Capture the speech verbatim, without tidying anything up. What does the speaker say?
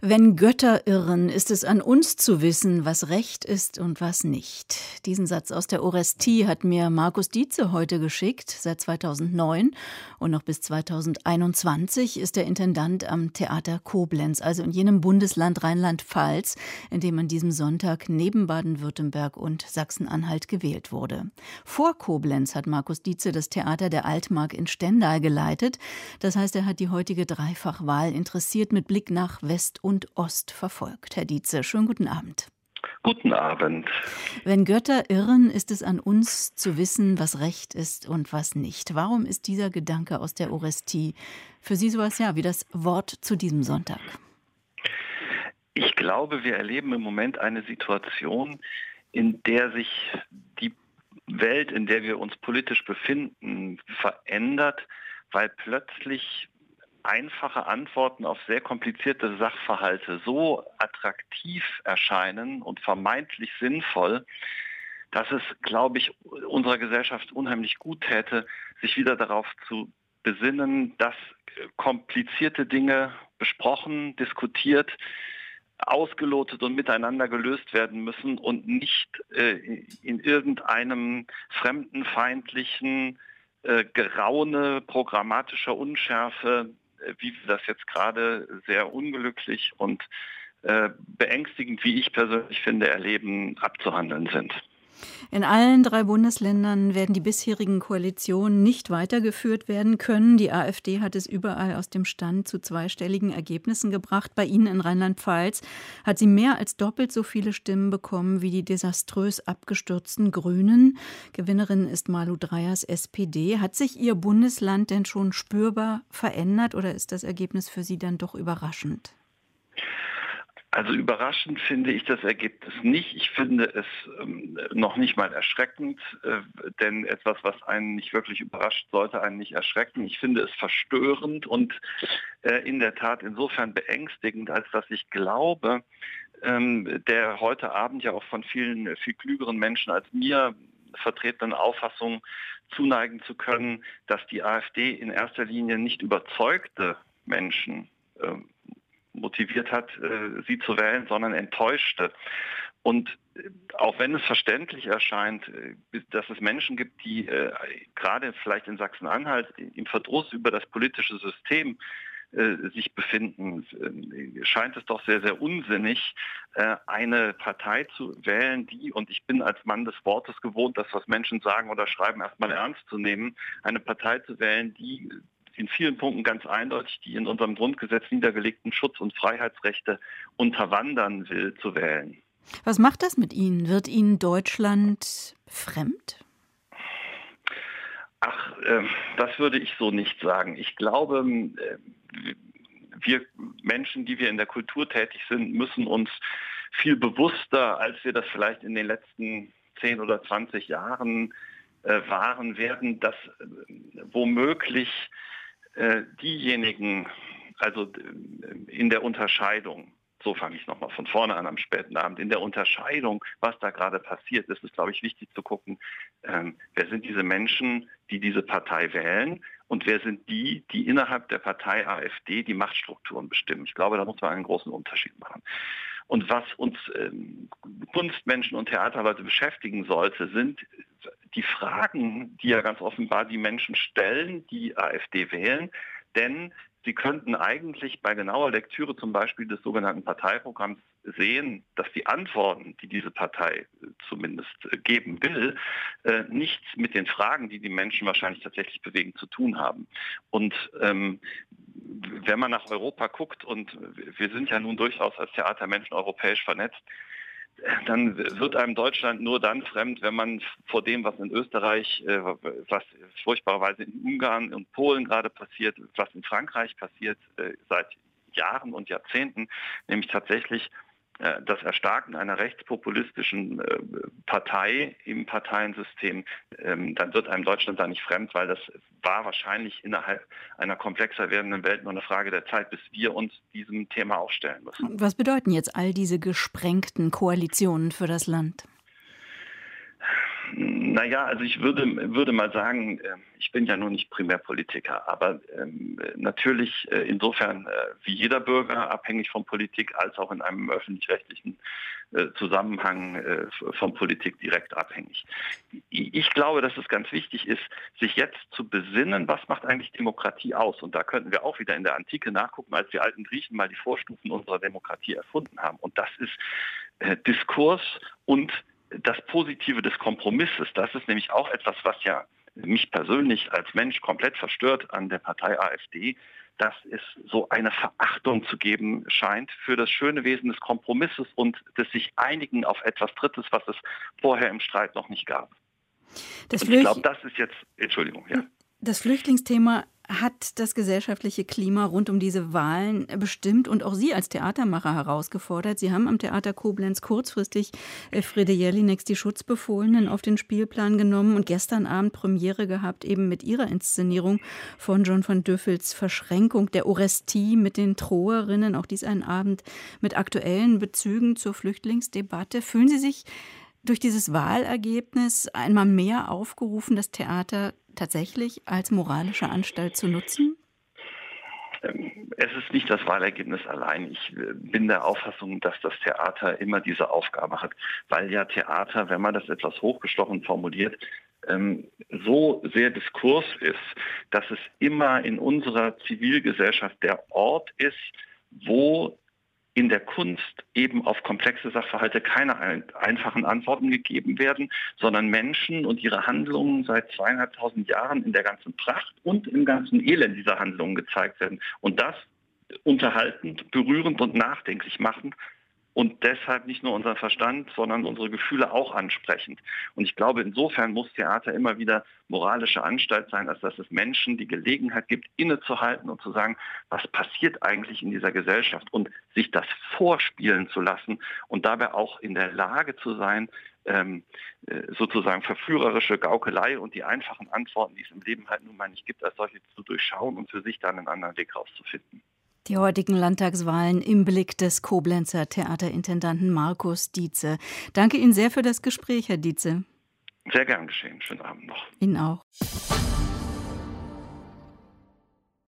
Wenn Götter irren, ist es an uns zu wissen, was Recht ist und was nicht. Diesen Satz aus der Orestie hat mir Markus Dietze heute geschickt, seit zweitausendneun. Und noch bis zweitausendeinundzwanzig ist er Intendant am Theater Koblenz, also in jenem Bundesland Rheinland-Pfalz, in dem an diesem Sonntag neben Baden-Württemberg und Sachsen-Anhalt gewählt wurde. Vor Koblenz hat Markus Dietze das Theater der Altmark in Stendal geleitet. Das heißt, er hat die heutige Dreifachwahl interessiert mit Blick nach West und und Ost verfolgt. Herr Dietze, schönen guten Abend. Guten Abend. Wenn Götter irren, ist es an uns zu wissen, was Recht ist und was nicht. Warum ist dieser Gedanke aus der Orestie für Sie sowas ja wie das Wort zu diesem Sonntag? Ich glaube, wir erleben im Moment eine Situation, in der sich die Welt, in der wir uns politisch befinden, verändert, weil plötzlich einfache Antworten auf sehr komplizierte Sachverhalte so attraktiv erscheinen und vermeintlich sinnvoll, dass es, glaube ich, unserer Gesellschaft unheimlich gut täte, sich wieder darauf zu besinnen, dass komplizierte Dinge besprochen, diskutiert, ausgelotet und miteinander gelöst werden müssen und nicht äh, in irgendeinem fremdenfeindlichen äh, Geraune programmatischer Unschärfe, wie wir das jetzt gerade sehr unglücklich und äh, beängstigend, wie ich persönlich finde, erleben, abzuhandeln sind. In allen drei Bundesländern werden die bisherigen Koalitionen nicht weitergeführt werden können. Die AfD hat es überall aus dem Stand zu zweistelligen Ergebnissen gebracht. Bei Ihnen in Rheinland-Pfalz hat sie mehr als doppelt so viele Stimmen bekommen wie die desaströs abgestürzten Grünen. Gewinnerin ist Malu Dreyers S P D. Hat sich Ihr Bundesland denn schon spürbar verändert oder ist das Ergebnis für Sie dann doch überraschend? Also überraschend finde ich das Ergebnis nicht. Ich finde es ähm, noch nicht mal erschreckend, äh, denn etwas, was einen nicht wirklich überrascht, sollte einen nicht erschrecken. Ich finde es verstörend und äh, in der Tat insofern beängstigend, als dass ich glaube, ähm, der heute Abend ja auch von vielen viel klügeren Menschen als mir vertretenen Auffassung zuneigen zu können, dass die AfD in erster Linie nicht überzeugte Menschen äh, motiviert hat, sie zu wählen, sondern enttäuschte. Und auch wenn es verständlich erscheint, dass es Menschen gibt, die äh, gerade vielleicht in Sachsen-Anhalt im Verdruss über das politische System äh, sich befinden, äh, scheint es doch sehr, sehr unsinnig, äh, eine Partei zu wählen, die, und ich bin als Mann des Wortes gewohnt, das, was Menschen sagen oder schreiben, erstmal ernst zu nehmen, eine Partei zu wählen, die in vielen Punkten ganz eindeutig die in unserem Grundgesetz niedergelegten Schutz- und Freiheitsrechte unterwandern will, zu wählen. Was macht das mit Ihnen? Wird Ihnen Deutschland fremd? Ach, äh, das würde ich so nicht sagen. Ich glaube, äh, wir Menschen, die wir in der Kultur tätig sind, müssen uns viel bewusster, als wir das vielleicht in den letzten zehn oder zwanzig Jahren äh, waren, werden, dass äh, womöglich diejenigen, also in der Unterscheidung, so fange ich nochmal von vorne an am späten Abend, in der Unterscheidung, was da gerade passiert, ist es, glaube ich, wichtig zu gucken, ähm, wer sind diese Menschen, die diese Partei wählen und wer sind die, die innerhalb der Partei AfD die Machtstrukturen bestimmen. Ich glaube, da muss man einen großen Unterschied machen. Und was uns ähm, Kunstmenschen und Theaterleute beschäftigen sollte, sind die Fragen, die ja ganz offenbar die Menschen stellen, die AfD wählen. Denn sie könnten eigentlich bei genauer Lektüre zum Beispiel des sogenannten Parteiprogramms sehen, dass die Antworten, die diese Partei zumindest geben will, nichts mit den Fragen, die die Menschen wahrscheinlich tatsächlich bewegen, zu tun haben. Und ähm, wenn man nach Europa guckt, und wir sind ja nun durchaus als Theatermenschen europäisch vernetzt, dann wird einem Deutschland nur dann fremd, wenn man vor dem, was in Österreich, was furchtbarerweise in Ungarn und Polen gerade passiert, was in Frankreich passiert seit Jahren und Jahrzehnten, nämlich tatsächlich das Erstarken einer rechtspopulistischen Partei im Parteiensystem, dann wird einem Deutschland da nicht fremd, weil das war wahrscheinlich innerhalb einer komplexer werdenden Welt nur eine Frage der Zeit, bis wir uns diesem Thema auch stellen müssen. Was bedeuten jetzt all diese gesprengten Koalitionen für das Land? Naja, also ich würde, würde mal sagen, ich bin ja nun nicht Primärpolitiker, aber ähm, natürlich äh, insofern äh, wie jeder Bürger abhängig von Politik, als auch in einem öffentlich-rechtlichen äh, Zusammenhang äh, von Politik direkt abhängig. Ich, ich glaube, dass es ganz wichtig ist, sich jetzt zu besinnen, was macht eigentlich Demokratie aus? Und da könnten wir auch wieder in der Antike nachgucken, als die alten Griechen mal die Vorstufen unserer Demokratie erfunden haben. Und das ist äh, Diskurs und das Positive des Kompromisses. Das ist nämlich auch etwas, was ja mich persönlich als Mensch komplett verstört an der Partei AfD, dass es so eine Verachtung zu geben scheint für das schöne Wesen des Kompromisses und des sich einigen auf etwas Drittes, was es vorher im Streit noch nicht gab. Das und ich glaube, das ist jetzt, Entschuldigung, ja. Das Flüchtlingsthema hat das gesellschaftliche Klima rund um diese Wahlen bestimmt und auch Sie als Theatermacher herausgefordert. Sie haben am Theater Koblenz kurzfristig Frede Jelinek, die Schutzbefohlenen, auf den Spielplan genommen und gestern Abend Premiere gehabt, eben mit Ihrer Inszenierung von John van Düffels Verschränkung der Orestie mit den Troerinnen. Auch dies ein Abend mit aktuellen Bezügen zur Flüchtlingsdebatte. Fühlen Sie sich durch dieses Wahlergebnis einmal mehr aufgerufen, das Theater tatsächlich als moralische Anstalt zu nutzen? Es ist nicht das Wahlergebnis allein. Ich bin der Auffassung, dass das Theater immer diese Aufgabe hat, weil ja Theater, wenn man das etwas hochgestochen formuliert, so sehr Diskurs ist, dass es immer in unserer Zivilgesellschaft der Ort ist, wo in der Kunst eben auf komplexe Sachverhalte keine ein, einfachen Antworten gegeben werden, sondern Menschen und ihre Handlungen seit zweieinhalbtausend Jahren in der ganzen Pracht und im ganzen Elend dieser Handlungen gezeigt werden. Und das unterhaltend, berührend und nachdenklich machen und deshalb nicht nur unseren Verstand, sondern unsere Gefühle auch ansprechend. Und ich glaube, insofern muss Theater immer wieder moralische Anstalt sein, als dass es Menschen die Gelegenheit gibt, innezuhalten und zu sagen, was passiert eigentlich in dieser Gesellschaft und sich das vorspielen zu lassen und dabei auch in der Lage zu sein, ähm, sozusagen verführerische Gaukelei und die einfachen Antworten, die es im Leben halt nun mal nicht gibt, als solche zu durchschauen und für sich dann einen anderen Weg rauszufinden. Die heutigen Landtagswahlen im Blick des Koblenzer Theaterintendanten Markus Dietze. Danke Ihnen sehr für das Gespräch, Herr Dietze. Sehr gern geschehen. Schönen Abend noch. Ihnen auch.